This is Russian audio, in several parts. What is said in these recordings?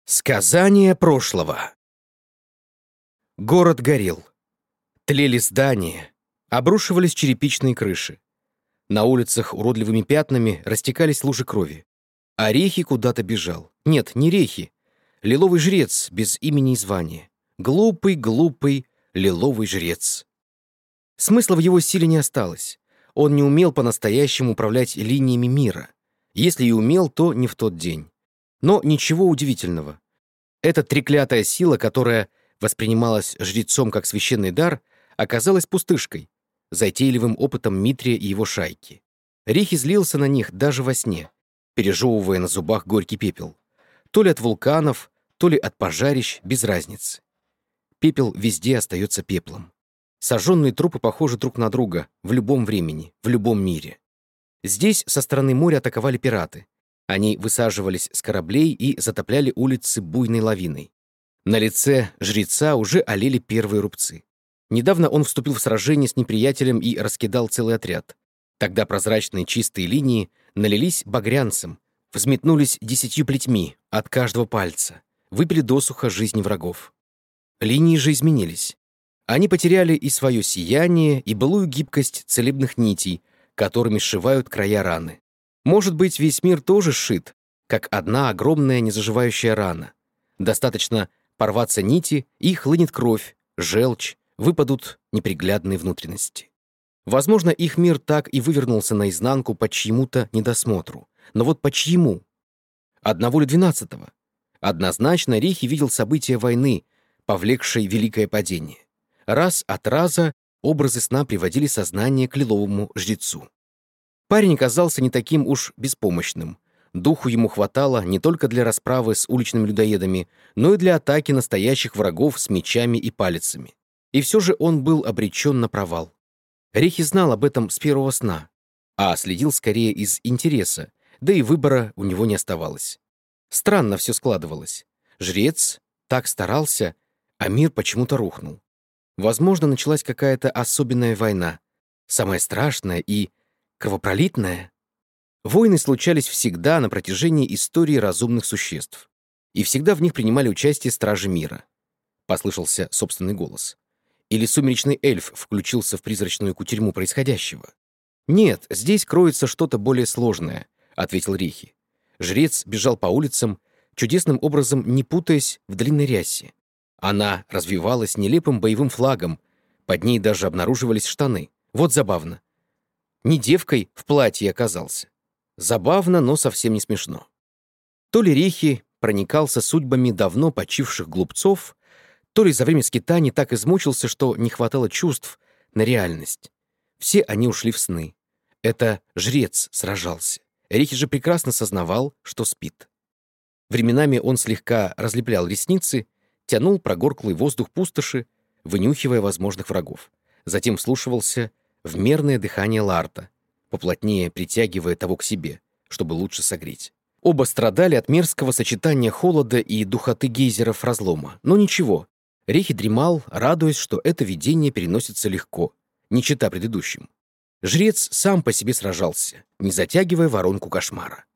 Сказания прошлого. Город горел. Тлели здания, обрушивались черепичные крыши. На улицах уродливыми пятнами растекались лужи крови. А Рехи куда-то бежал. Нет, не Рехи. Лиловый жрец без имени и звания. Глупый лиловый жрец. Смысла в его силе не осталось. Он не умел по-настоящему управлять линиями мира. Если и умел, то не в тот день. Но ничего удивительного. Эта треклятая сила, которая воспринималась жрецом как священный дар, оказалась пустышкой, затейливым опытом Митрия и его шайки. Рехи злился на них даже во сне, пережевывая на зубах горький пепел. То ли от вулканов, то ли от пожарищ, без разницы. Пепел везде остается пеплом. Сожженные трупы похожи друг на друга в любом времени, в любом мире. Здесь со стороны моря атаковали пираты. Они высаживались с кораблей и затопляли улицы буйной лавиной. На лице жреца уже олели первые рубцы. Недавно он вступил в сражение с неприятелем и раскидал целый отряд. Тогда прозрачные чистые линии налились багрянцем, взметнулись 10 плетьми от каждого пальца, выпили досуха жизни врагов. Линии же изменились. Они потеряли и свое сияние, и былую гибкость целебных нитей, которыми сшивают края раны. Может быть, весь мир тоже сшит, как одна огромная незаживающая рана. Достаточно порваться нити, и хлынет кровь, желчь, выпадут неприглядные внутренности. Возможно, их мир так и вывернулся наизнанку по чьему-то недосмотру. Но вот по чьему? Одного ли 12-го? Однозначно Рехи видел события войны, повлекшей великое падение. Раз от раза образы сна приводили сознание к лиловому жрецу. Парень оказался не таким уж беспомощным. Духу ему хватало не только для расправы с уличными людоедами, но и для атаки настоящих врагов с мечами и палицами. И все же он был обречен на провал. Рехи знал об этом с первого сна, а следил скорее из интереса, да и выбора у него не оставалось. Странно все складывалось. Жрец так старался, а мир почему-то рухнул. Возможно, началась какая-то особенная война, самая страшная и кровопролитная. Войны случались всегда на протяжении истории разумных существ. И всегда в них принимали участие стражи мира. Послышался собственный голос. Или сумеречный эльф включился в призрачную кутерьму происходящего. «Нет, здесь кроется что-то более сложное», — ответил Рехи. Жрец бежал по улицам, чудесным образом не путаясь в длинной рясе. Она развивалась нелепым боевым флагом, под ней даже обнаруживались штаны. Вот забавно. Не девкой в платье оказался. Забавно, но совсем не смешно. То ли Рехи проникался судьбами давно почивших глупцов, то ли за время скитаний так измучился, что не хватало чувств на реальность. Все они ушли в сны. Это жрец сражался. Рехи же прекрасно сознавал, что спит. Временами он слегка разлеплял ресницы, тянул прогорклый воздух пустоши, вынюхивая возможных врагов. Затем вслушивался в мерное дыхание Ларта, поплотнее притягивая того к себе, чтобы лучше согреть. Оба страдали от мерзкого сочетания холода и духоты гейзеров разлома. Но ничего. Рехи дремал, радуясь, что это видение переносится легко, не чета предыдущим. Жрец сам по себе сражался, не затягивая воронку кошмара.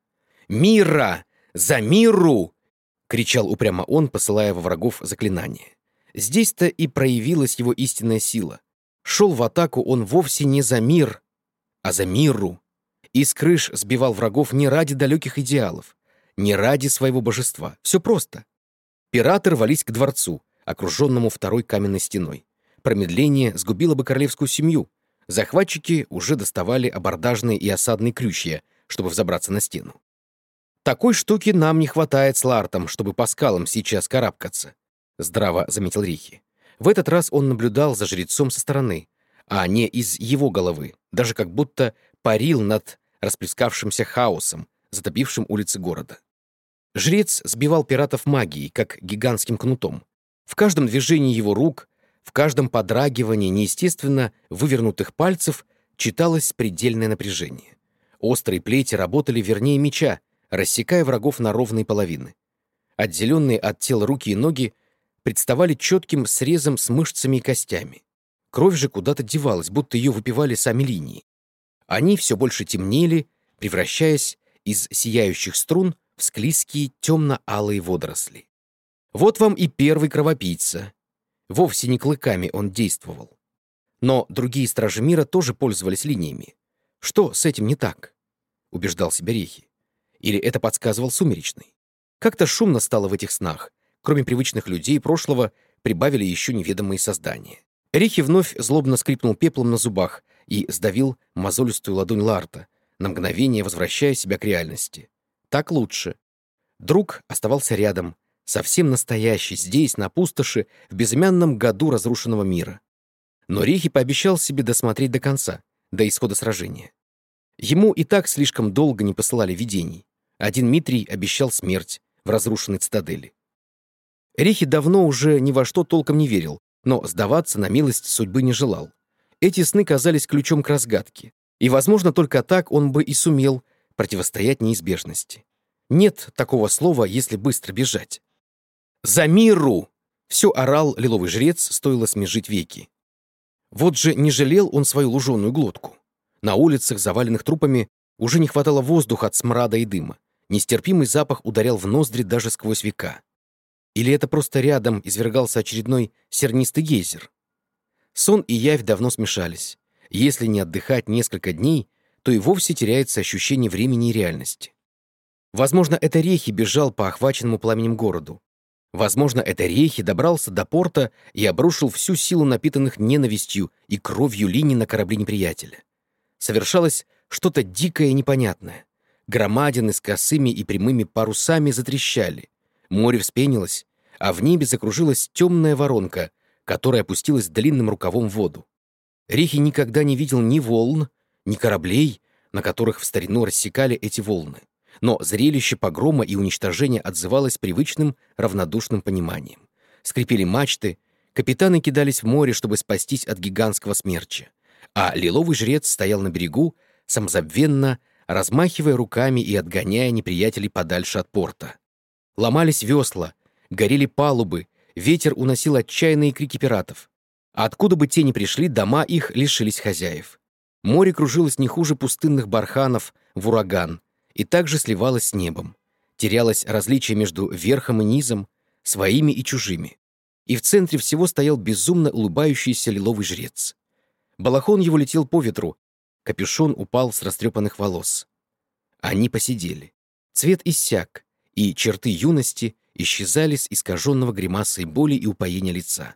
«Мира! За миру!» — кричал упрямо он, посылая во врагов заклинания. Здесь-то и проявилась его истинная сила. Шел в атаку он вовсе не за мир, а за миру. Из крыш сбивал врагов не ради далеких идеалов, не ради своего божества. Все просто. Пираты рвались к дворцу, окруженному второй каменной стеной. Промедление сгубило бы королевскую семью. Захватчики уже доставали абордажные и осадные крючья, чтобы взобраться на стену. «Такой штуки нам не хватает с Лартом, чтобы по скалам сейчас карабкаться», — здраво заметил Рихи. В этот раз он наблюдал за жрецом со стороны, а не из его головы, даже как будто парил над расплескавшимся хаосом, затопившим улицы города. Жрец сбивал пиратов магией, как гигантским кнутом. В каждом движении его рук, в каждом подрагивании неестественно вывернутых пальцев читалось предельное напряжение. Острые плети работали вернее меча, рассекая врагов на ровные половины. Отделенные от тела руки и ноги представали четким срезом с мышцами и костями. Кровь же куда-то девалась, будто ее выпивали сами линии. Они все больше темнели, превращаясь из сияющих струн в склизкие темно-алые водоросли. Вот вам и первый кровопийца. Вовсе не клыками он действовал. Но другие стражи мира тоже пользовались линиями. Что с этим не так? Убеждал себя Рехи. Или это подсказывал Сумеречный? Как-то шумно стало в этих снах. Кроме привычных людей прошлого, прибавили еще неведомые создания. Рехи вновь злобно скрипнул пеплом на зубах и сдавил мозолистую ладонь Ларта, на мгновение возвращая себя к реальности. Так лучше. Друг оставался рядом, совсем настоящий, здесь, на пустоши, в безымянном году разрушенного мира. Но Рехи пообещал себе досмотреть до конца, до исхода сражения. Ему и так слишком долго не посылали видений. Один Митрий обещал смерть в разрушенной цитадели. Рехи давно уже ни во что толком не верил, но сдаваться на милость судьбы не желал. Эти сны казались ключом к разгадке, и, возможно, только так он бы и сумел противостоять неизбежности. Нет такого слова, если быстро бежать. «За миру!» — все орал лиловый жрец, стоило смежить веки. Вот же не жалел он свою луженую глотку. На улицах, заваленных трупами, уже не хватало воздуха от смрада и дыма. Нестерпимый запах ударял в ноздри даже сквозь века. Или это просто рядом извергался очередной сернистый гейзер? Сон и явь давно смешались. Если не отдыхать несколько дней, то и вовсе теряется ощущение времени и реальности. Возможно, это Рехи бежал по охваченному пламенем городу. Возможно, это Рехи добрался до порта и обрушил всю силу напитанных ненавистью и кровью линий на корабли неприятеля. Совершалось что-то дикое и непонятное. Громадины с косыми и прямыми парусами затрещали. Море вспенилось, а в небе закружилась темная воронка, которая опустилась длинным рукавом в воду. Рехи никогда не видел ни волн, ни кораблей, на которых в старину рассекали эти волны. Но зрелище погрома и уничтожения отзывалось привычным равнодушным пониманием. Скрипели мачты, капитаны кидались в море, чтобы спастись от гигантского смерча, а лиловый жрец стоял на берегу, самозабвенно размахивая руками и отгоняя неприятелей подальше от порта. Ломались весла, горели палубы, ветер уносил отчаянные крики пиратов. А откуда бы те ни пришли, дома их лишились хозяев. Море кружилось не хуже пустынных барханов в ураган и также сливалось с небом. Терялось различие между верхом и низом, своими и чужими. И в центре всего стоял безумно улыбающийся лиловый жрец. Балахон его летел по ветру, капюшон упал с растрепанных волос. Они посидели. Цвет иссяк, и черты юности исчезали с искаженного гримасой боли и упоения лица.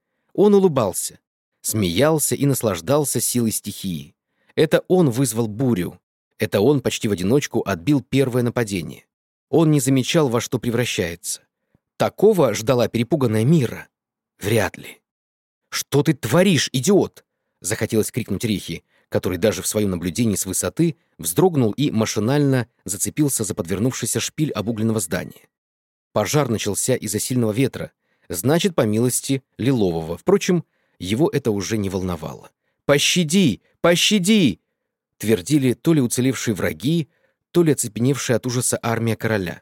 Он улыбался, смеялся и наслаждался силой стихии. Это он вызвал бурю. Это он почти в одиночку отбил первое нападение. Он не замечал, во что превращается. Такого ждала перепуганная Мира? Вряд ли. «Что ты творишь, идиот?» — захотелось крикнуть Рехи, который даже в своем наблюдении с высоты вздрогнул и машинально зацепился за подвернувшийся шпиль обугленного здания. Пожар начался из-за сильного ветра, значит, по милости Лилового. Впрочем, его это уже не волновало. «Пощади! Пощади!» — твердили то ли уцелевшие враги, то ли оцепеневшая от ужаса армия короля.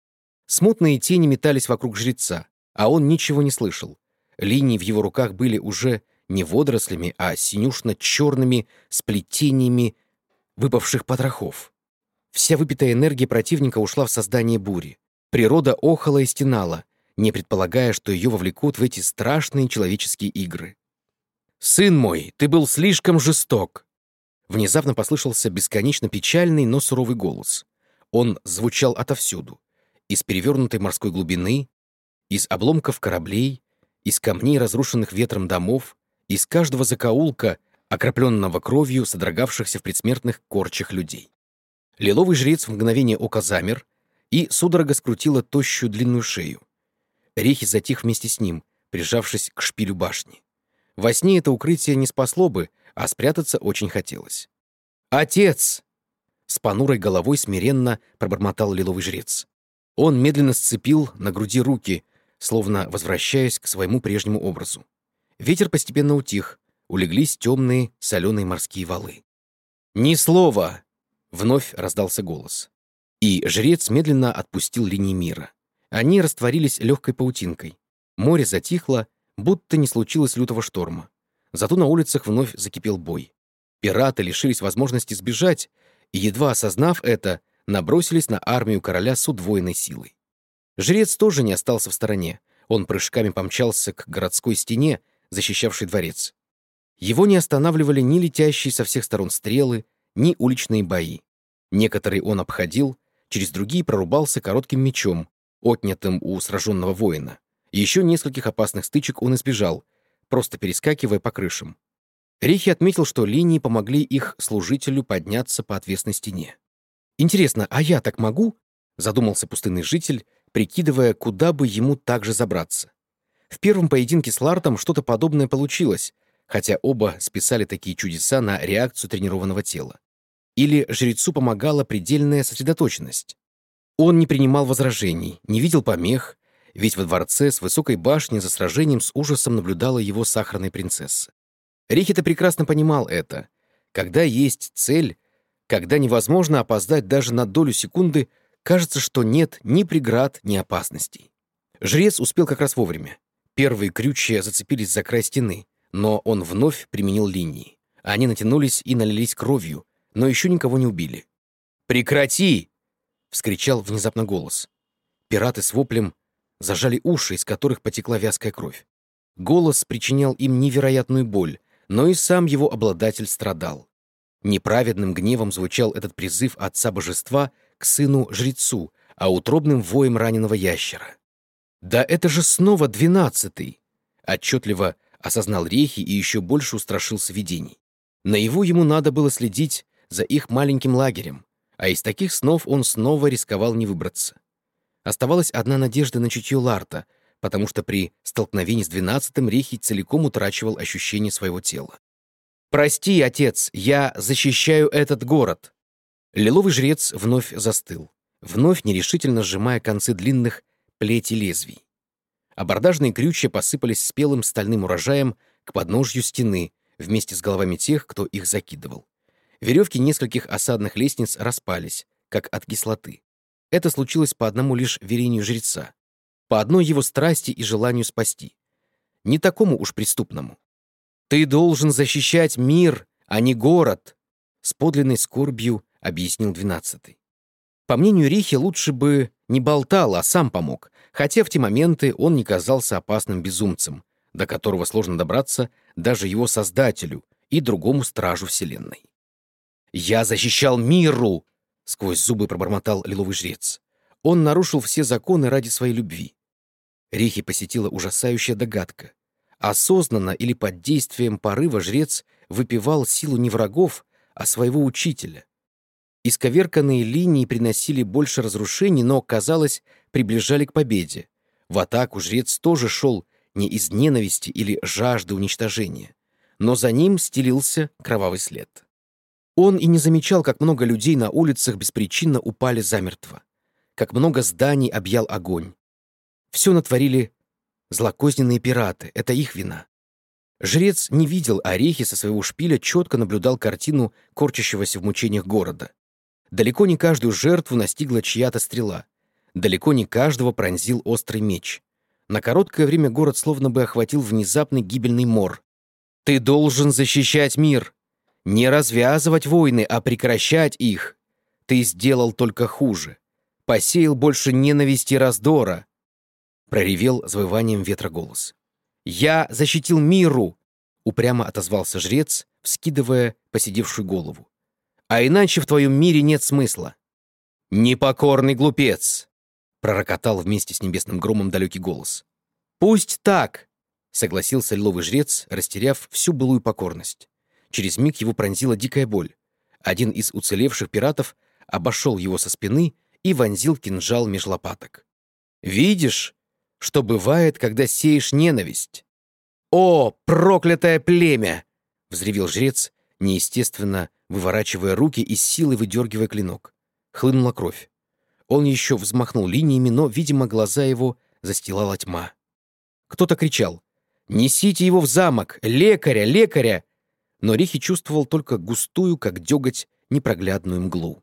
Смутные тени метались вокруг жреца, а он ничего не слышал. Линии в его руках были уже не водорослями, а синюшно-черными сплетениями выпавших потрохов. Вся выпитая энергия противника ушла в создание бури. Природа охала и стенала, не предполагая, что ее вовлекут в эти страшные человеческие игры. «Сын мой, ты был слишком жесток!» Внезапно послышался бесконечно печальный, но суровый голос. Он звучал отовсюду. Из перевернутой морской глубины, из обломков кораблей, из камней, разрушенных ветром домов, из каждого закоулка, окропленного кровью содрогавшихся в предсмертных корчах людей. Лиловый жрец в мгновение ока замер, и судорога скрутила тощую длинную шею. Рехи затих вместе с ним, прижавшись к шпилю башни. Во сне это укрытие не спасло бы, а спрятаться очень хотелось. «Отец!» — с понурой головой смиренно пробормотал лиловый жрец. Он медленно сцепил на груди руки, словно возвращаясь к своему прежнему образу. Ветер постепенно утих, улеглись темные соленые морские валы. «Ни слова!» — вновь раздался голос. И жрец медленно отпустил линии мира. Они растворились легкой паутинкой. Море затихло, будто не случилось лютого шторма. Зато на улицах вновь закипел бой. Пираты лишились возможности сбежать, и, едва осознав это, набросились на армию короля с удвоенной силой. Жрец тоже не остался в стороне. Он прыжками помчался к городской стене, защищавшей дворец. Его не останавливали ни летящие со всех сторон стрелы, ни уличные бои. Некоторые он обходил, через другие прорубался коротким мечом, отнятым у сраженного воина. Еще нескольких опасных стычек он избежал, просто перескакивая по крышам. Рихи отметил, что линии помогли их служителю подняться по отвесной стене. «Интересно, а я так могу?» — задумался пустынный житель, прикидывая, куда бы ему также забраться. В первом поединке с Лартом что-то подобное получилось, хотя оба списали такие чудеса на реакцию тренированного тела. Или жрецу помогала предельная сосредоточенность. Он не принимал возражений, не видел помех, ведь во дворце с высокой башни за сражением с ужасом наблюдала его сахарная принцесса. Рихи-то прекрасно понимал это. Когда есть цель, когда невозможно опоздать даже на долю секунды, кажется, что нет ни преград, ни опасностей. Жрец успел как раз вовремя. Первые крючья зацепились за край стены, но он вновь применил линии. Они натянулись и налились кровью, но еще никого не убили. «Прекрати!» — вскричал внезапно голос. Пираты с воплем зажали уши, из которых потекла вязкая кровь. Голос причинял им невероятную боль, но и сам его обладатель страдал. Неправедным гневом звучал этот призыв отца божества к сыну-жрецу, а утробным воем раненого ящера. «Да это же снова 12-й!» — отчетливо осознал Рихи и еще больше устрашился видений. Наяву ему надо было следить за их маленьким лагерем, а из таких снов он снова рисковал не выбраться. Оставалась одна надежда на чутье Ларта, потому что при столкновении с 12-м Рихи целиком утрачивал ощущение своего тела. «Прости, отец, я защищаю этот город!» Лиловый жрец вновь застыл, вновь нерешительно сжимая концы длинных плетей лезвий. Абордажные крючья посыпались спелым стальным урожаем к подножью стены вместе с головами тех, кто их закидывал. Веревки нескольких осадных лестниц распались, как от кислоты. Это случилось по одному лишь велению жреца, по одной его страсти и желанию спасти. Не такому уж преступному. «Ты должен защищать мир, а не город», — с подлинной скорбью объяснил 12-й. По мнению Рихи, лучше бы не болтал, а сам помог, хотя в те моменты он не казался опасным безумцем, до которого сложно добраться даже его создателю и другому стражу Вселенной. «Я защищал миру!» — сквозь зубы пробормотал лиловый жрец. Он нарушил все законы ради своей любви. Рихи посетила ужасающая догадка. Осознанно или под действием порыва жрец выпивал силу не врагов, а своего учителя. Исковерканные линии приносили больше разрушений, но, казалось, приближали к победе. В атаку жрец тоже шел не из ненависти или жажды уничтожения, но за ним стелился кровавый след. Он и не замечал, как много людей на улицах беспричинно упали замертво, как много зданий объял огонь. Все натворили злокозненные пираты, это их вина. Жрец не видел, а Рихи со своего шпиля четко наблюдал картину корчащегося в мучениях города. Далеко не каждую жертву настигла чья-то стрела. Далеко не каждого пронзил острый меч. На короткое время город словно бы охватил внезапный гибельный мор. «Ты должен защищать мир! Не развязывать войны, а прекращать их! Ты сделал только хуже. Посеял больше ненависти и раздора!» Проревел завыванием ветра голос. «Я защитил миру!» — упрямо отозвался жрец, вскидывая поседевшую голову. «А иначе в твоем мире нет смысла». «Непокорный глупец!» — пророкотал вместе с небесным громом далекий голос. «Пусть так!» — согласился лиловый жрец, растеряв всю былую покорность. Через миг его пронзила дикая боль. Один из уцелевших пиратов обошел его со спины и вонзил кинжал меж лопаток. «Видишь, что бывает, когда сеешь ненависть?» «О, проклятое племя!» — взревел жрец, неестественно выворачивая руки и с силой выдергивая клинок. Хлынула кровь. Он еще взмахнул линиями, но, видимо, глаза его застилала тьма. Кто-то кричал: «Несите его в замок! Лекаря! Лекаря!» Но Рихи чувствовал только густую, как деготь, непроглядную мглу.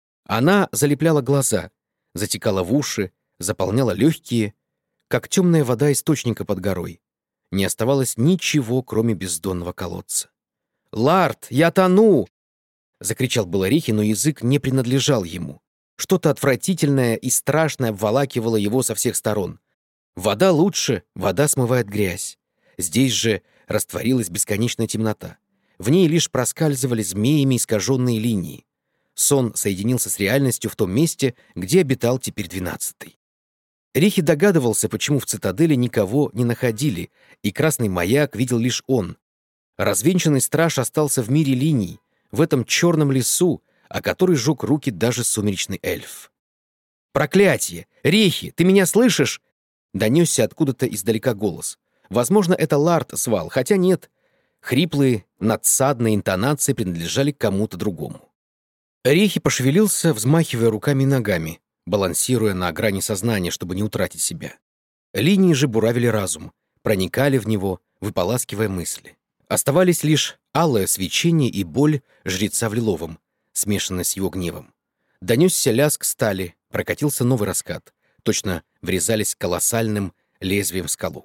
Она залепляла глаза, затекала в уши, заполняла легкие, как темная вода источника под горой. Не оставалось ничего, кроме бездонного колодца. «Ларт, я тону!» — закричал было Рихи, но язык не принадлежал ему. Что-то отвратительное и страшное обволакивало его со всех сторон. Вода лучше, вода смывает грязь. Здесь же растворилась бесконечная темнота. В ней лишь проскальзывали змеями искаженные линии. Сон соединился с реальностью в том месте, где обитал теперь 12-й. Рихи догадывался, почему в цитадели никого не находили, и красный маяк видел лишь он. Развенчанный страж остался в мире линий, в этом черном лесу, о который жег руки даже сумеречный эльф. «Проклятие! Рихи, ты меня слышишь?» Донесся откуда-то издалека голос. Возможно, это Ларт звал, хотя нет. Хриплые, надсадные интонации принадлежали кому-то другому. Рихи пошевелился, взмахивая руками и ногами, балансируя на грани сознания, чтобы не утратить себя. Линии же буравили разум, проникали в него, выполаскивая мысли. Оставались лишь алое свечение и боль жреца в лиловом, смешанная с его гневом. Донесся лязг стали, прокатился новый раскат. Точно врезались колоссальным лезвием в скалу.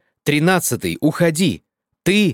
13-й, уходи! Ты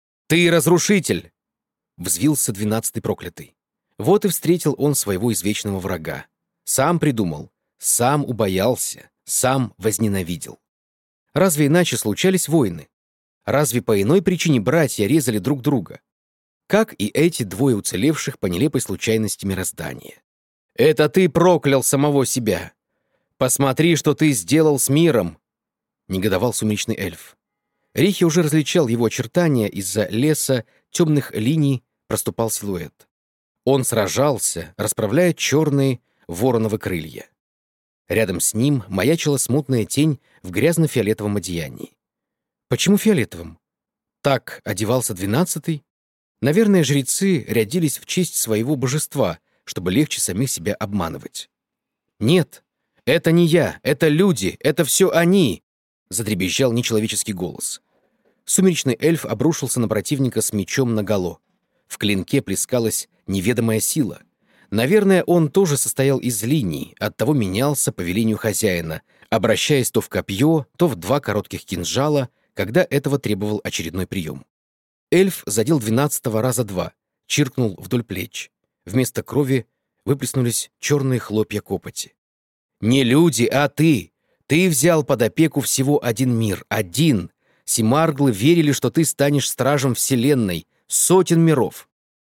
разрушитель! Взвился 12-й проклятый. Вот и встретил он своего извечного врага. Сам придумал, сам убоялся, сам возненавидел. Разве иначе случались войны? Разве по иной причине братья резали друг друга? Как и эти двое уцелевших по нелепой случайности мироздания. «Это ты проклял самого себя! Посмотри, что ты сделал с миром!» — негодовал сумеречный эльф. Рихи уже различал его очертания, из-за леса темных линий проступал силуэт. Он сражался, расправляя черные вороновы крылья. Рядом с ним маячила смутная тень в грязно-фиолетовом одеянии. Почему фиолетовым? Так одевался 12-й? Наверное, жрецы рядились в честь своего божества, чтобы легче самих себя обманывать. «Нет, это не я, это люди, это все они!» — задребезжал нечеловеческий голос. Сумеречный эльф обрушился на противника с мечом наголо. В клинке плескалась неведомая сила. Наверное, он тоже состоял из линий, оттого менялся по велению хозяина, обращаясь то в копье, то в 2 коротких кинжала, когда этого требовал очередной прием. Эльф задел 12-го раза 2, чиркнул вдоль плеч. Вместо крови выплеснулись черные хлопья копоти. «Не люди, а ты! Ты взял под опеку всего один мир, один! Симарглы верили, что ты станешь стражем вселенной, сотен миров.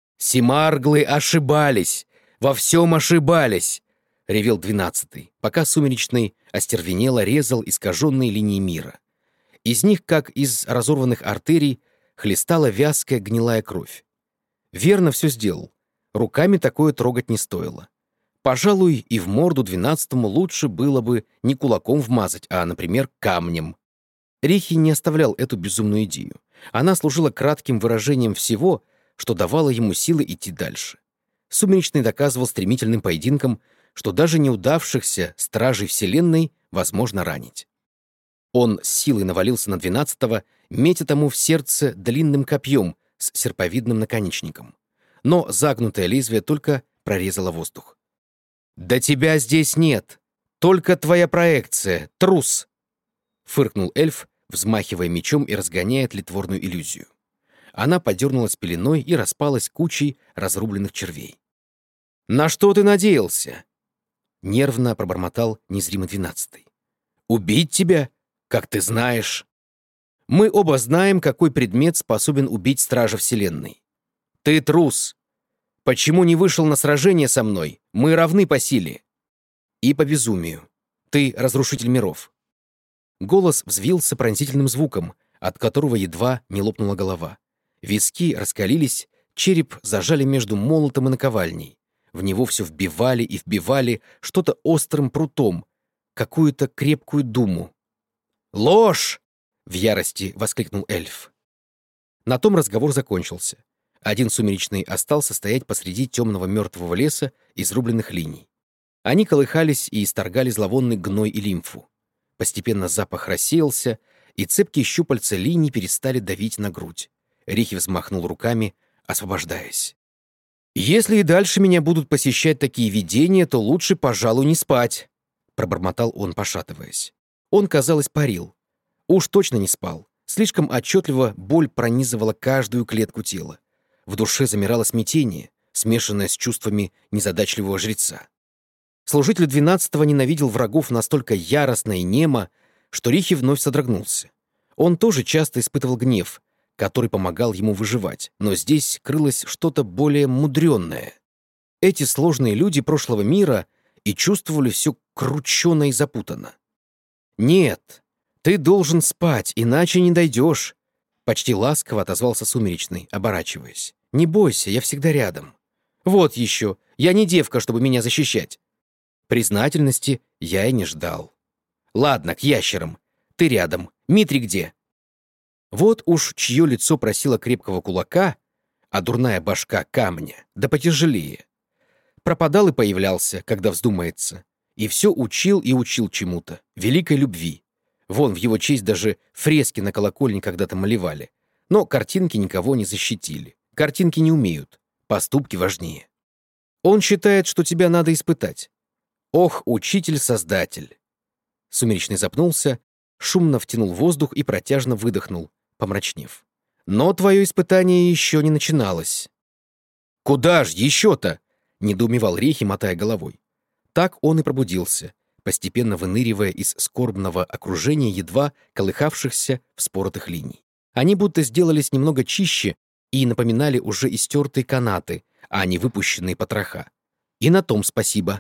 Симарглы ошибались! Во всем ошибались!» — ревел 12-й, пока сумеречный остервенело резал искаженные линии мира. Из них, как из разорванных артерий, хлестала вязкая гнилая кровь. Верно все сделал. Руками такое трогать не стоило. Пожалуй, и в морду 12-му лучше было бы не кулаком вмазать, а, например, камнем. Рихи не оставлял эту безумную идею. Она служила кратким выражением всего, что давало ему силы идти дальше. Сумеречный доказывал стремительным поединком, что даже неудавшихся стражей Вселенной возможно ранить. Он с силой навалился на 12-го, метя тому в сердце длинным копьем с серповидным наконечником. Но загнутое лезвие только прорезало воздух. «Да тебя здесь нет! Только твоя проекция, трус!» — фыркнул эльф, взмахивая мечом и разгоняя тлетворную иллюзию. Она подернулась пеленой и распалась кучей разрубленных червей. «На что ты надеялся?» — нервно пробормотал незримый 12-й. «Убить тебя? Как ты знаешь. Мы оба знаем, какой предмет способен убить стража Вселенной. Ты трус. Почему не вышел на сражение со мной? Мы равны по силе. И по безумию. Ты разрушитель миров». Голос взвился пронзительным звуком, от которого едва не лопнула голова. Виски раскалились, череп зажали между молотом и наковальней. В него все вбивали и вбивали что-то острым прутом, какую-то крепкую думу. «Ложь!» — в ярости воскликнул эльф. На том разговор закончился. Один сумеречный остался стоять посреди темного мертвого леса изрубленных линий. Они колыхались и исторгали зловонный гной и лимфу. Постепенно запах рассеялся, и цепкие щупальца линий перестали давить на грудь. Рихи взмахнул руками, освобождаясь. «Если и дальше меня будут посещать такие видения, то лучше, пожалуй, не спать», — пробормотал он, пошатываясь. Он, казалось, парил. Уж точно не спал. Слишком отчетливо боль пронизывала каждую клетку тела. В душе замирало смятение, смешанное с чувствами незадачливого жреца. Служитель 12-го ненавидел врагов настолько яростно и немо, что Рихи вновь содрогнулся. Он тоже часто испытывал гнев, который помогал ему выживать, но здесь крылось что-то более мудренное. Эти сложные люди прошлого мира и чувствовали все кручено и запутанно. «Нет, ты должен спать, иначе не дойдешь», — почти ласково отозвался Сумеречный, оборачиваясь. «Не бойся, я всегда рядом. Вот еще, я не девка, чтобы меня защищать». Признательности я и не ждал. «Ладно, к ящерам. Ты рядом. Митри где?» Вот уж чье лицо просило крепкого кулака, а дурная башка камня, да потяжелее. Пропадал и появлялся, когда вздумается. И все учил и учил чему-то, великой любви. Вон, в его честь даже фрески на колокольне когда-то малевали. Но картинки никого не защитили. Картинки не умеют. Поступки важнее. Он считает, что тебя надо испытать. Ох, учитель-создатель. Сумеречный запнулся, шумно втянул воздух и протяжно выдохнул, помрачнев. Но твое испытание еще не начиналось. «Куда ж еще-то?» — недоумевал Рехи, мотая головой. Так он и пробудился, постепенно выныривая из скорбного окружения едва колыхавшихся вспоротых линий. Они будто сделались немного чище и напоминали уже истертые канаты, а не выпущенные потроха. И на том спасибо.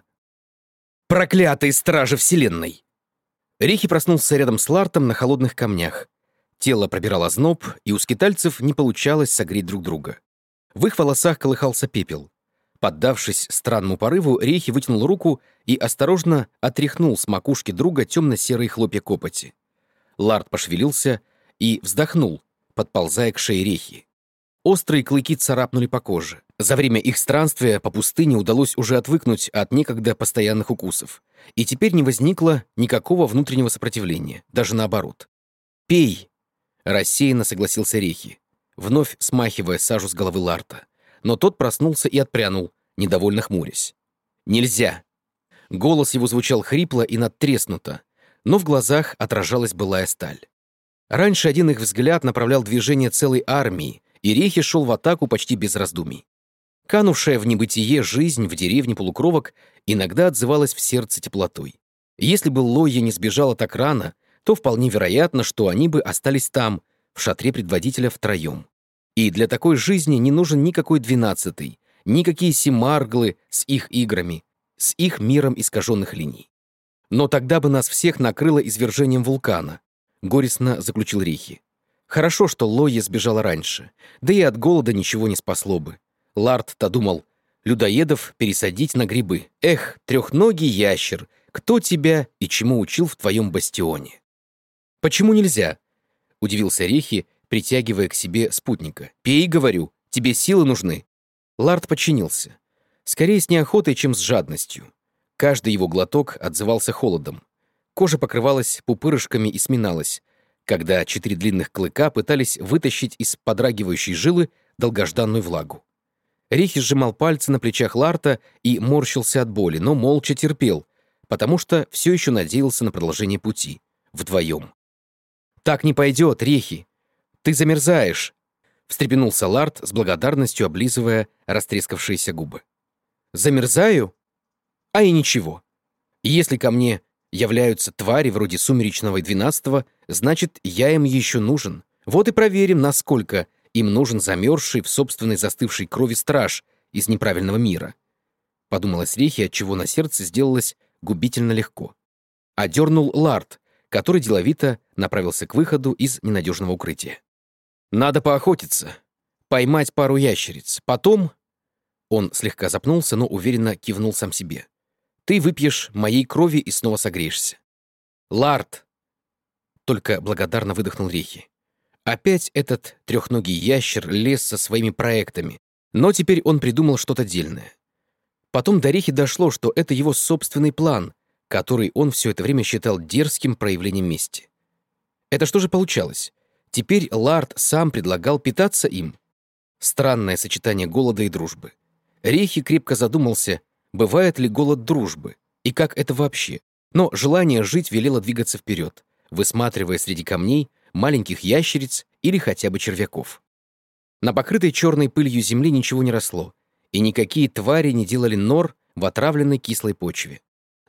Проклятые стражи Вселенной! Рихи проснулся рядом с Лартом на холодных камнях. Тело пробирало озноб, и у скитальцев не получалось согреть друг друга. В их волосах колыхался пепел. Поддавшись странному порыву, Рихи вытянул руку и осторожно отряхнул с макушки друга темно-серые хлопья копоти. Ларт пошевелился и вздохнул, подползая к шее Рехи. Острые клыки царапнули по коже. За время их странствия по пустыне удалось уже отвыкнуть от некогда постоянных укусов. И теперь не возникло никакого внутреннего сопротивления, даже наоборот. «Пей!» — рассеянно согласился Рехи, вновь смахивая сажу с головы Ларта. Но тот проснулся и отпрянул, недовольно хмурясь. «Нельзя!» Голос его звучал хрипло и надтреснуто, но в глазах отражалась былая сталь. Раньше один их взгляд направлял движение целой армии, и Рехи шел в атаку почти без раздумий. Канувшая в небытие жизнь в деревне полукровок иногда отзывалась в сердце теплотой. Если бы Лойя не сбежала так рано, то вполне вероятно, что они бы остались там, в шатре предводителя втроем. И для такой жизни не нужен никакой 12-й, никакие семарглы с их играми, с их миром искаженных линий. Но тогда бы нас всех накрыло извержением вулкана, горестно заключил Рихи. Хорошо, что Лойя сбежала раньше, да и от голода ничего не спасло бы. Ларт-то думал, людоедов пересадить на грибы. Эх, трехногий ящер, кто тебя и чему учил в твоем бастионе? Почему нельзя? Удивился Рихи, притягивая к себе спутника. «Пей, говорю, тебе силы нужны». Ларт подчинился. Скорее с неохотой, чем с жадностью. Каждый его глоток отзывался холодом. Кожа покрывалась пупырышками и сминалась, когда 4 длинных клыка пытались вытащить из подрагивающей жилы долгожданную влагу. Рихи сжимал пальцы на плечах Ларта и морщился от боли, но молча терпел, потому что все еще надеялся на продолжение пути. Вдвоем. «Так не пойдет, Рехи! Ты замерзаешь!» — встрепенулся Ларт с благодарностью, облизывая растрескавшиеся губы. «Замерзаю? А и ничего. Если ко мне являются твари вроде Сумеречного и 12-го, значит, я им еще нужен. Вот и проверим, насколько им нужен замерзший в собственной застывшей крови страж из неправильного мира». Подумалось Рехи, отчего на сердце сделалось губительно легко. Одернул Ларт, который деловито направился к выходу из ненадежного укрытия. «Надо поохотиться, поймать пару ящериц. Потом...» Он слегка запнулся, но уверенно кивнул сам себе. «Ты выпьешь моей крови и снова согреешься». «Ларт!» — только благодарно выдохнул Рехи. Опять этот трехногий ящер лез со своими проектами, но теперь он придумал что-то дельное. Потом до Рехи дошло, что это его собственный план, который он все это время считал дерзким проявлением мести. Это что же получалось? Теперь Ларт сам предлагал питаться им. Странное сочетание голода и дружбы. Рехи крепко задумался, бывает ли голод дружбы, и как это вообще. Но желание жить велело двигаться вперед, высматривая среди камней маленьких ящериц или хотя бы червяков. На покрытой черной пылью земли ничего не росло, и никакие твари не делали нор в отравленной кислой почве.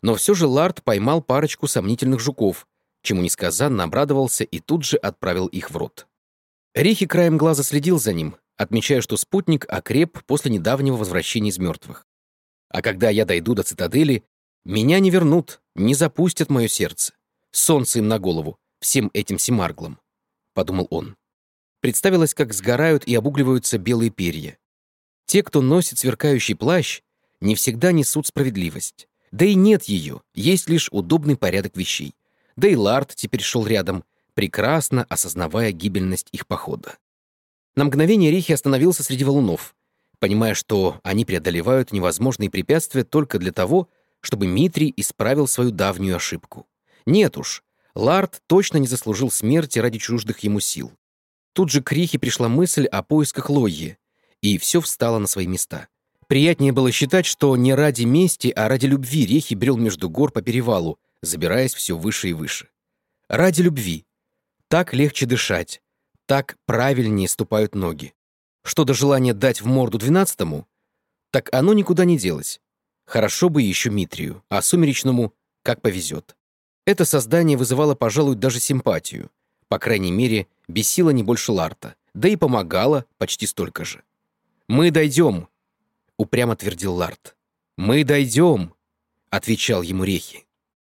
Но все же Ларт поймал парочку сомнительных жуков, чему несказанно обрадовался и тут же отправил их в рот. Рихи краем глаза следил за ним, отмечая, что спутник окреп после недавнего возвращения из мертвых. А когда я дойду до цитадели, меня не вернут, не запустят мое сердце. Солнце им на голову, всем этим семарглам, — подумал он. Представилось, как сгорают и обугливаются белые перья. Те, кто носит сверкающий плащ, не всегда несут справедливость. Да и нет ее, есть лишь удобный порядок вещей. Да и Ларт теперь шел рядом, прекрасно осознавая гибельность их похода. На мгновение Рихи остановился среди валунов, понимая, что они преодолевают невозможные препятствия только для того, чтобы Митрий исправил свою давнюю ошибку. Нет уж, Ларт точно не заслужил смерти ради чуждых ему сил. Тут же к Рихи пришла мысль о поисках Лойи, и все встало на свои места. Приятнее было считать, что не ради мести, а ради любви Рихи брел между гор по перевалу, забираясь все выше и выше. Ради любви. Так легче дышать, так правильнее ступают ноги. Что до желания дать в морду 12-му, так оно никуда не делось. Хорошо бы еще Митрию, а Сумеречному как повезет. Это создание вызывало, пожалуй, даже симпатию. По крайней мере, бесило не больше Ларта, да и помогало почти столько же. «Мы дойдем», — упрямо твердил Ларт. «Мы дойдем», — отвечал ему Рехи.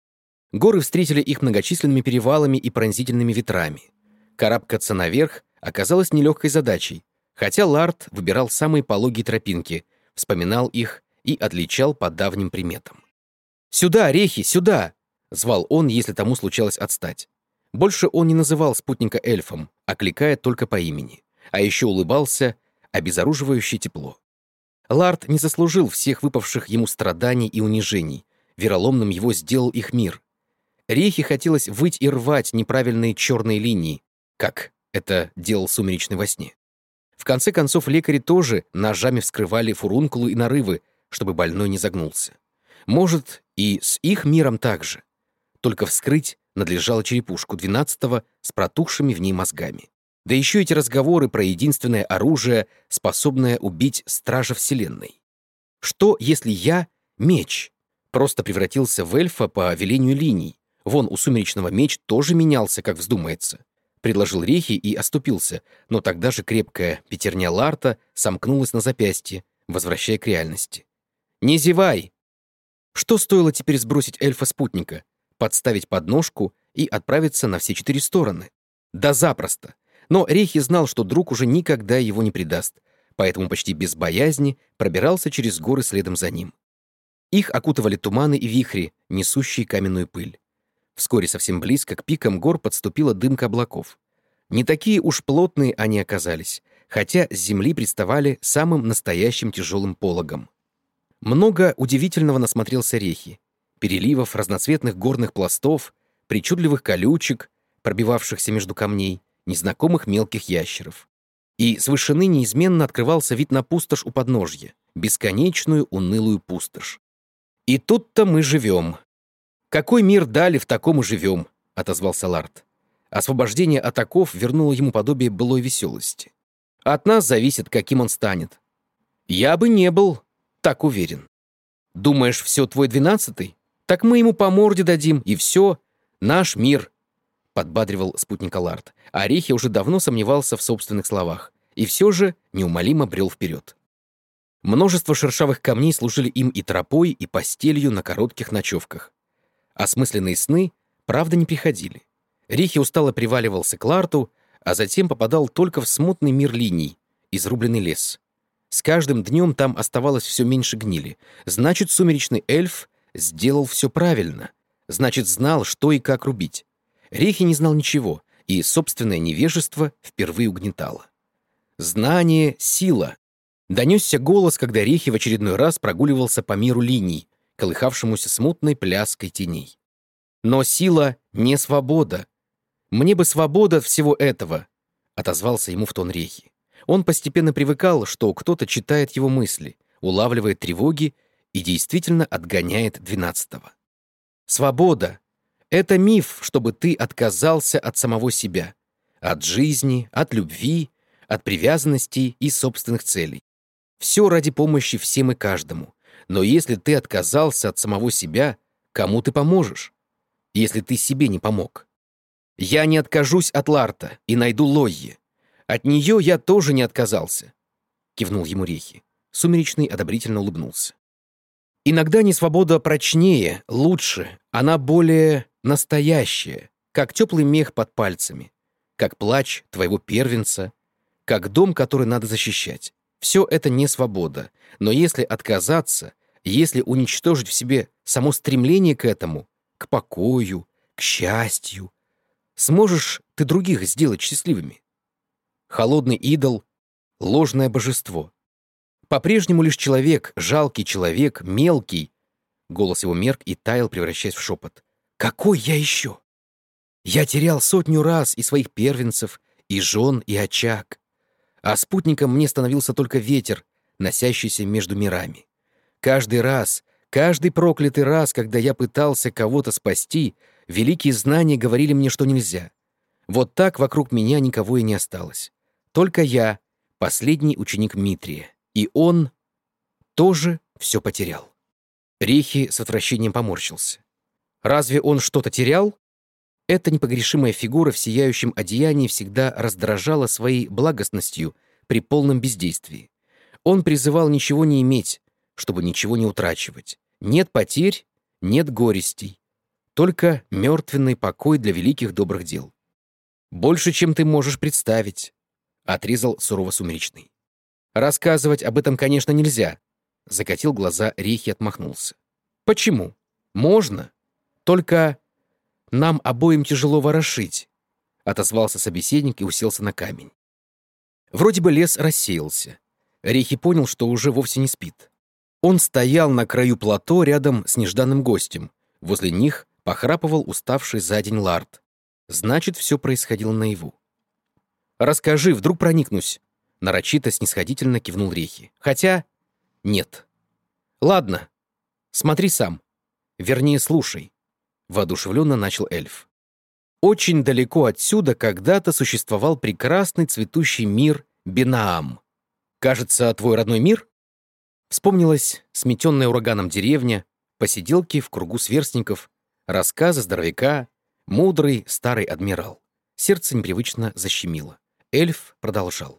Горы встретили их многочисленными перевалами и пронзительными ветрами. Карабкаться наверх оказалось нелегкой задачей, хотя Ларт выбирал самые пологие тропинки, вспоминал их и отличал по давним приметам. «Сюда, Рехи, сюда!» — звал он, если тому случалось отстать. Больше он не называл спутника эльфом, окликая только по имени, а еще улыбался, обезоруживающе тепло. Ларт не заслужил всех выпавших ему страданий и унижений, вероломным его сделал их мир. Рехи хотелось выть и рвать неправильные черные линии, как это делал Сумеречный во сне. В конце концов, лекари тоже ножами вскрывали фурункулы и нарывы, чтобы больной не загнулся. Может, и с их миром так же. Только вскрыть надлежало черепушку 12-го с протухшими в ней мозгами. Да еще эти разговоры про единственное оружие, способное убить стража Вселенной. Что, если я — меч? Просто превратился в эльфа по велению линий. Вон у Сумеречного меч тоже менялся, как вздумается. Предложил Рехи и оступился, но тогда же крепкая пятерня Ларта сомкнулась на запястье, возвращая к реальности. «Не зевай!» Что стоило теперь сбросить эльфа-спутника, подставить подножку и отправиться на все 4 стороны? Да запросто! Но Рехи знал, что друг уже никогда его не предаст, поэтому почти без боязни пробирался через горы следом за ним. Их окутывали туманы и вихри, несущие каменную пыль. Вскоре совсем близко к пикам гор подступила дымка облаков. Не такие уж плотные они оказались, хотя с земли представали самым настоящим тяжелым пологом. Много удивительного насмотрелся Рехи. Переливов, разноцветных горных пластов, причудливых колючек, пробивавшихся между камней, незнакомых мелких ящеров. И с вышины неизменно открывался вид на пустошь у подножья, бесконечную унылую пустошь. «И тут-то мы живем. Какой мир дали, в таком и живем», — отозвался Ларт. Освобождение от оков вернуло ему подобие былой веселости. «От нас зависит, каким он станет. Я бы не был так уверен. Думаешь, все твой 12-й? Так мы ему по морде дадим, и все. Наш мир», — подбадривал спутника Ларт. А Рехи уже давно сомневался в собственных словах и все же неумолимо брел вперед. Множество шершавых камней служили им и тропой, и постелью на коротких ночевках. Осмысленные сны, правда, не приходили. Рихи устало приваливался к Ларту, а затем попадал только в смутный мир линий, изрубленный лес. С каждым днем там оставалось все меньше гнили. Значит, сумеречный эльф сделал все правильно. Значит, знал, что и как рубить. Рихи не знал ничего, и собственное невежество впервые угнетало. «Знание — сила!» Донесся голос, когда Рихи в очередной раз прогуливался по миру линий, колыхавшемуся смутной пляской теней. «Но сила — не свобода. Мне бы свобода от всего этого», — отозвался ему в тон Рехи. Он постепенно привыкал, что кто-то читает его мысли, улавливает тревоги и действительно отгоняет 12-го. «Свобода — это миф, чтобы ты отказался от самого себя, от жизни, от любви, от привязанностей и собственных целей. Все ради помощи всем и каждому. Но если ты отказался от самого себя, Кому ты поможешь, если ты себе не помог? Я не откажусь от Ларта и найду Лойи. От нее я тоже не отказался, кивнул ему Рехи. Сумеречный одобрительно улыбнулся. Иногда несвобода прочнее, лучше, она более настоящая, как теплый мех под пальцами, как плач твоего первенца, как дом, который надо защищать. Все это не свобода, но если отказаться, если уничтожить в себе само стремление к этому, к покою, к счастью, сможешь ты других сделать счастливыми. Холодный идол — ложное божество. По-прежнему лишь человек, жалкий человек, мелкий. Голос его мерк и таял, превращаясь в шепот. Какой я еще? Я терял 100 раз и своих первенцев, и жен, и очаг. А спутником мне становился только ветер, носящийся между мирами. Каждый раз, каждый проклятый раз, когда я пытался кого-то спасти, великие знания говорили мне, что нельзя. Вот так вокруг меня никого и не осталось. Только я, последний ученик Митрия. И он тоже все потерял. Рехи с отвращением поморщился. Разве он что-то терял? Эта непогрешимая фигура в сияющем одеянии всегда раздражала своей благостностью при полном бездействии. Он призывал ничего не иметь, чтобы ничего не утрачивать. Нет потерь, нет горестей. Только мертвенный покой для великих добрых дел. «Больше, чем ты можешь представить», — отрезал сурово Сумеречный. «Рассказывать об этом, конечно, нельзя», — закатил глаза Рехи и отмахнулся. «Почему? Можно. Только нам обоим тяжело ворошить», — отозвался собеседник и уселся на камень. Вроде бы лес рассеялся. Рехи понял, что уже вовсе не спит. Он стоял на краю плато рядом с нежданным гостем. Возле них похрапывал уставший за день Ларт. Значит, все происходило наяву. «Расскажи, вдруг проникнусь», — нарочито снисходительно кивнул Рехи. «Хотя... нет. Ладно, смотри сам. Вернее, слушай», — воодушевленно начал эльф. «Очень далеко отсюда когда-то существовал прекрасный цветущий мир Бинаам. Кажется, твой родной мир?» Вспомнилась сметенная ураганом деревня, посиделки в кругу сверстников, рассказы здоровяка, мудрый старый адмирал. Сердце непривычно защемило. Эльф продолжал.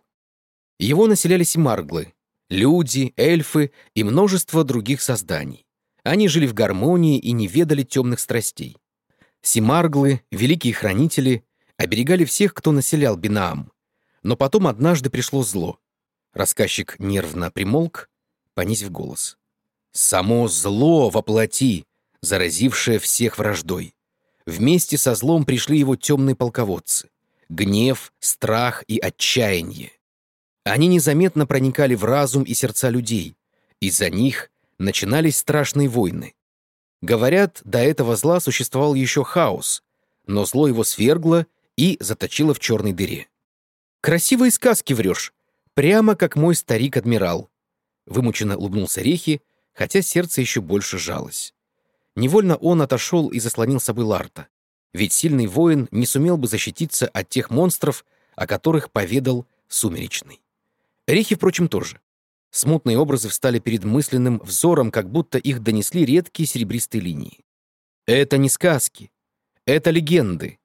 Его населяли симарглы, люди, эльфы и множество других созданий. Они жили в гармонии и не ведали темных страстей. Симарглы, великие хранители, оберегали всех, кто населял Бинаам. Но потом однажды пришло зло. Рассказчик нервно примолк, понизив голос. «Само зло воплоти, заразившее всех враждой. Вместе со злом пришли его темные полководцы. Гнев, страх и отчаяние. Они незаметно проникали в разум и сердца людей. Из-за них начинались страшные войны. Говорят, до этого зла существовал еще хаос, но зло его свергло и заточило в черной дыре. Красивые сказки врешь, прямо как мой старик-адмирал. Вымученно улыбнулся Рехи, хотя сердце еще больше сжалось. Невольно он отошел и заслонил собой Ларта. Ведь сильный воин не сумел бы защититься от тех монстров, о которых поведал Сумеречный. Рехи, впрочем, тоже. Смутные образы встали перед мысленным взором, как будто их донесли редкие серебристые линии. Это не сказки, это легенды.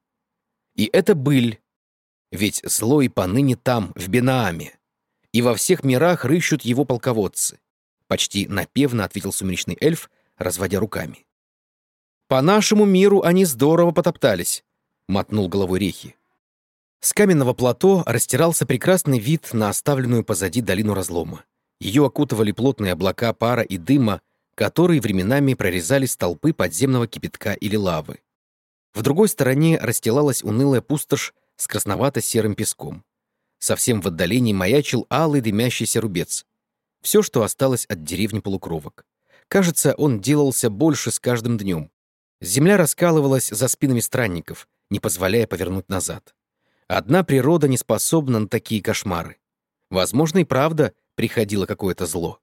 И это быль. Ведь зло и поныне там, в Бинааме. И во всех мирах рыщут его полководцы. Почти напевно ответил сумеречный эльф, разводя руками. «По нашему миру они здорово потоптались», — мотнул головой Рехи. С каменного плато растирался прекрасный вид на оставленную позади долину разлома. Ее окутывали плотные облака пара и дыма, которые временами прорезали столпы подземного кипятка или лавы. В другой стороне расстилалась унылая пустошь с красновато-серым песком. Совсем в отдалении маячил алый дымящийся рубец. Все, что осталось от деревни полукровок. Кажется, он делался больше с каждым днем. Земля раскалывалась за спинами странников, не позволяя повернуть назад. Одна природа не способна на такие кошмары. Возможно, и правда приходило какое-то зло.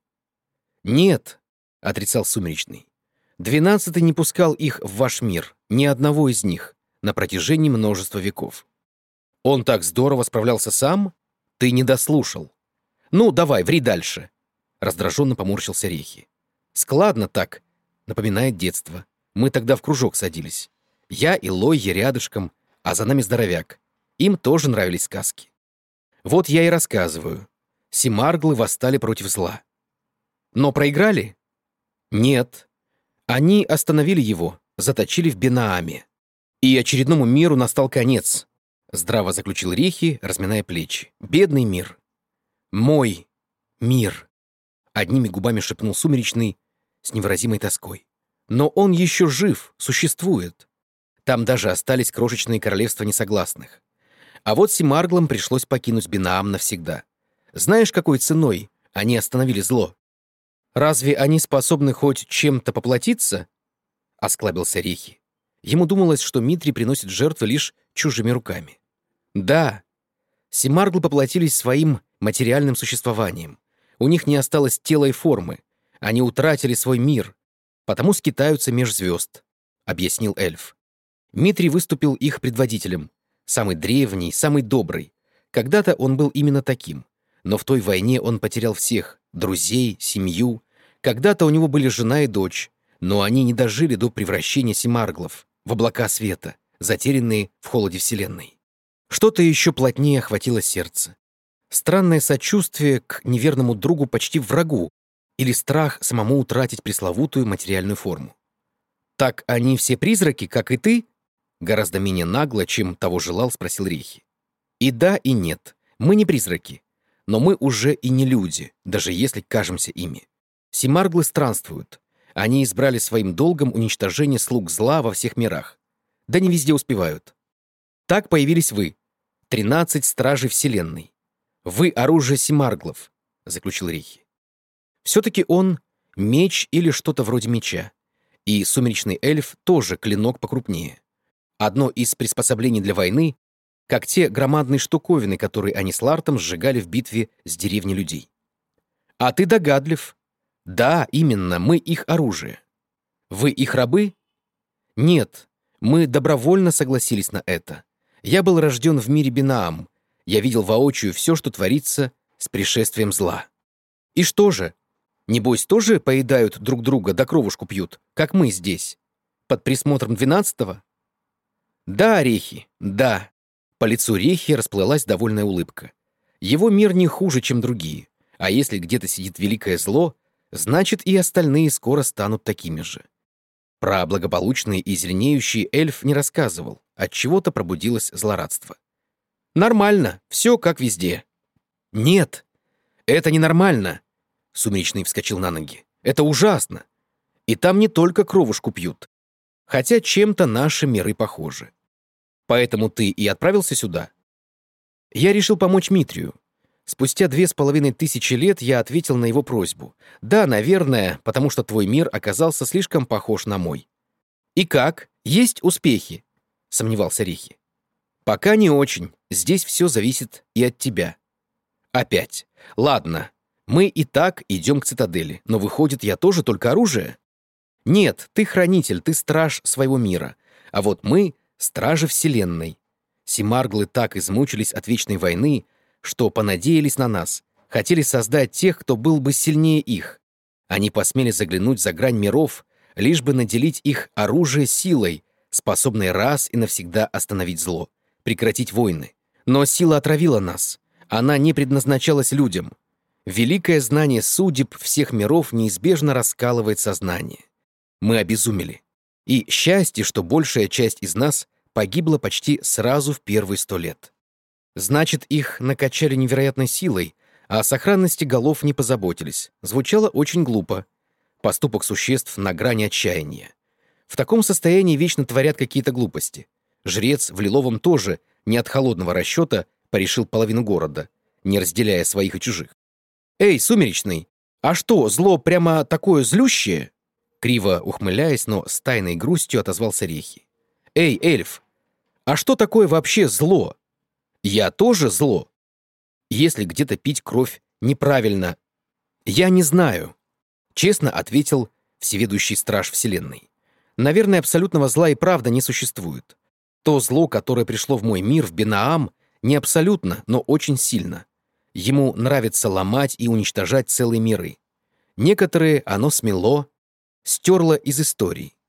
«Нет», — отрицал Сумеречный. «12-й не пускал их в ваш мир, ни одного из них, на протяжении множества веков. Он так здорово справлялся сам? Ты не дослушал. Ну, давай, ври дальше». Раздраженно поморщился Рехи. «Складно так, напоминает детство. Мы тогда в кружок садились. Я и Лойя рядышком, а за нами здоровяк. Им тоже нравились сказки. Вот я и рассказываю. Семарглы восстали против зла. Но проиграли? Нет. Они остановили его, заточили в Бенааме. И очередному миру настал конец. Здраво заключил Рихи, разминая плечи. Бедный мир. Мой мир. Одними губами шепнул Сумеречный с невыразимой тоской. Но он еще жив, существует. Там даже остались крошечные королевства несогласных. А вот Семарглам пришлось покинуть Бенаам навсегда. Знаешь, какой ценой они остановили зло? Разве они способны хоть чем-то поплатиться? Осклабился Рихи. Ему думалось, что Митрий приносит жертвы лишь чужими руками. Да, Семарглы поплатились своим материальным существованием. У них не осталось тела и формы. Они утратили свой мир, потому скитаются меж звезд, объяснил эльф. Митрий выступил их предводителем. Самый древний, самый добрый. Когда-то он был именно таким. Но в той войне он потерял всех — друзей, семью. Когда-то у него были жена и дочь, но они не дожили до превращения Семарглов в облака света, затерянные в холоде Вселенной. Что-то еще плотнее охватило сердце. Странное сочувствие к неверному другу, почти врагу, или страх самому утратить пресловутую материальную форму. «Так они все призраки, как и ты?» Гораздо менее нагло, чем того желал, спросил Рихи. «И да, и нет. Мы не призраки. Но мы уже и не люди, даже если кажемся ими. Семарглы странствуют. Они избрали своим долгом уничтожение слуг зла во всех мирах. Да не везде успевают. Так появились вы, 13 стражей Вселенной. Вы — оружие Семарглов», — заключил Рихи. Все-таки он — меч или что-то вроде меча. И сумеречный эльф тоже клинок покрупнее. Одно из приспособлений для войны, как те громадные штуковины, которые они с Лартом сжигали в битве с деревней людей. А ты догадлив. Да, именно, мы их оружие. Вы их рабы? Нет, мы добровольно согласились на это. Я был рожден в мире Бенаам. Я видел воочию все, что творится с пришествием зла. И что же? Небось, тоже поедают друг друга, да кровушку пьют, как мы здесь, под присмотром 12-го? Да, Рехи, да. По лицу Рехи расплылась довольная улыбка. Его мир не хуже, чем другие. А если где-то сидит великое зло, значит, и остальные скоро станут такими же. Про благополучный и зеленеющий эльф не рассказывал, отчего-то пробудилось злорадство. Нормально, все как везде. Нет, это ненормально. Сумеречный вскочил на ноги. Это ужасно. И там не только кровушку пьют. Хотя чем-то наши миры похожи. Поэтому ты и отправился сюда? Я решил помочь Митрию. Спустя 2500 лет я ответил на его просьбу. Да, наверное, потому что твой мир оказался слишком похож на мой. И как? Есть успехи? Сомневался Рихи. Пока не очень. Здесь все зависит и от тебя. Опять. Ладно. Мы и так идем к цитадели, но выходит, я тоже только оружие? Нет, ты хранитель, ты страж своего мира. А вот мы — стражи Вселенной. Семарглы так измучились от вечной войны, что понадеялись на нас, хотели создать тех, кто был бы сильнее их. Они посмели заглянуть за грань миров, лишь бы наделить их оружие силой, способной раз и навсегда остановить зло, прекратить войны. Но сила отравила нас. Она не предназначалась людям. Великое знание судеб всех миров неизбежно раскалывает сознание. Мы обезумели. И счастье, что большая часть из нас погибла почти сразу в первые 100 лет. Значит, их накачали невероятной силой, а о сохранности голов не позаботились. Звучало очень глупо. Поступок существ на грани отчаяния. В таком состоянии вечно творят какие-то глупости. Жрец в Лиловом тоже не от холодного расчета порешил половину города, не разделяя своих и чужих. «Эй, Сумеречный, а что, зло прямо такое злющее?» Криво ухмыляясь, но с тайной грустью отозвался Рехи. «Эй, эльф, а что такое вообще зло? Я тоже зло. Если где-то пить кровь неправильно, я не знаю», — честно ответил всеведущий страж Вселенной. «Наверное, абсолютного зла и правда не существует. То зло, которое пришло в мой мир, в Бенаам, не абсолютно, но очень сильно. Ему нравится ломать и уничтожать целые миры. Некоторые оно смело, стерло из истории.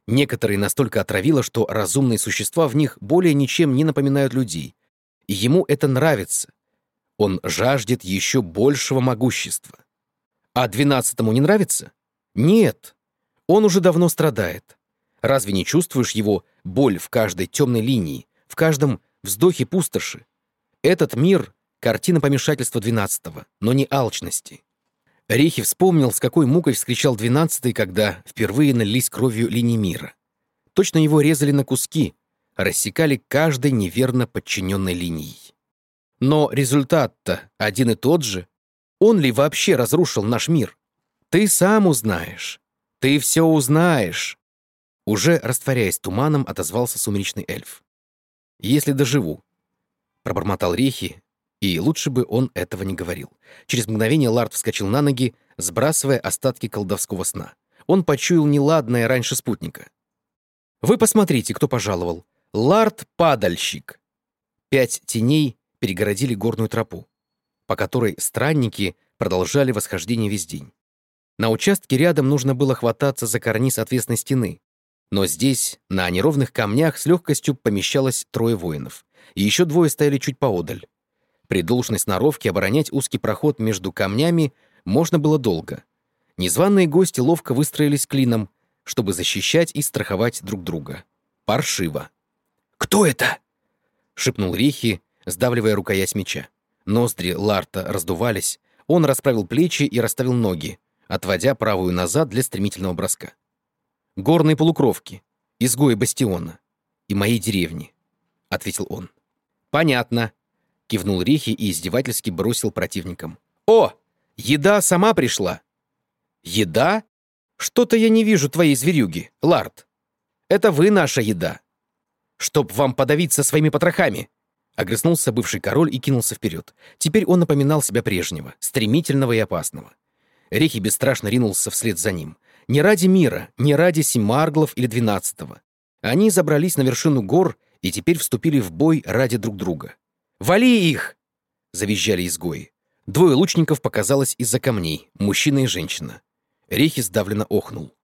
Некоторые настолько отравило, что разумные существа в них более ничем не напоминают людей. И ему это нравится. Он жаждет еще большего могущества. А 12-му не нравится? Нет. Он уже давно страдает. Разве не чувствуешь его боль в каждой темной линии, в каждом вздохе пустоши? Этот мир — картина помешательства 12-го, но не алчности. Рихи вспомнил, с какой мукой вскричал 12-й, когда впервые налились кровью линии мира. Точно его резали на куски, рассекали каждой неверно подчиненной линией. Но результат-то один и тот же. Он ли вообще разрушил наш мир? Ты сам узнаешь. Ты все узнаешь. Уже растворяясь туманом, отозвался сумеречный эльф. «Если доживу», — пробормотал Рихи, и лучше бы он этого не говорил. Через мгновение Ларт вскочил на ноги, сбрасывая остатки колдовского сна. Он почуял неладное раньше спутника. «Вы посмотрите, кто пожаловал. Ларт-падальщик». 5 теней перегородили горную тропу, по которой странники продолжали восхождение весь день. На участке рядом нужно было хвататься за карниз отвесной стены, но здесь, на неровных камнях, с легкостью помещалось 3 воинов, и еще 2 стояли чуть поодаль. При должной сноровке оборонять узкий проход между камнями можно было долго. Незваные гости ловко выстроились клином, чтобы защищать и страховать друг друга. Паршиво. «Кто это?» — шепнул Рихи, сдавливая рукоять меча. Ноздри Ларта раздувались, он расправил плечи и расставил ноги, отводя правую назад для стремительного броска. «Горные полукровки, изгои бастиона и моей деревни», — ответил он. «Понятно», — кивнул Рихи и издевательски бросил противникам. «О, еда сама пришла!» «Еда? Что-то я не вижу твоей зверюги, Ларт. Это вы наша еда. Чтоб вам подавиться своими потрохами!» Огрызнулся бывший король и кинулся вперед. Теперь он напоминал себя прежнего, стремительного и опасного. Рихи бесстрашно ринулся вслед за ним. Не ради мира, не ради Семарглов или 12-го. Они забрались на вершину гор и теперь вступили в бой ради друг друга. «Вали их!» — завизжали изгои. 2 лучников показалось из-за камней, мужчина и женщина. Рихи сдавленно охнул.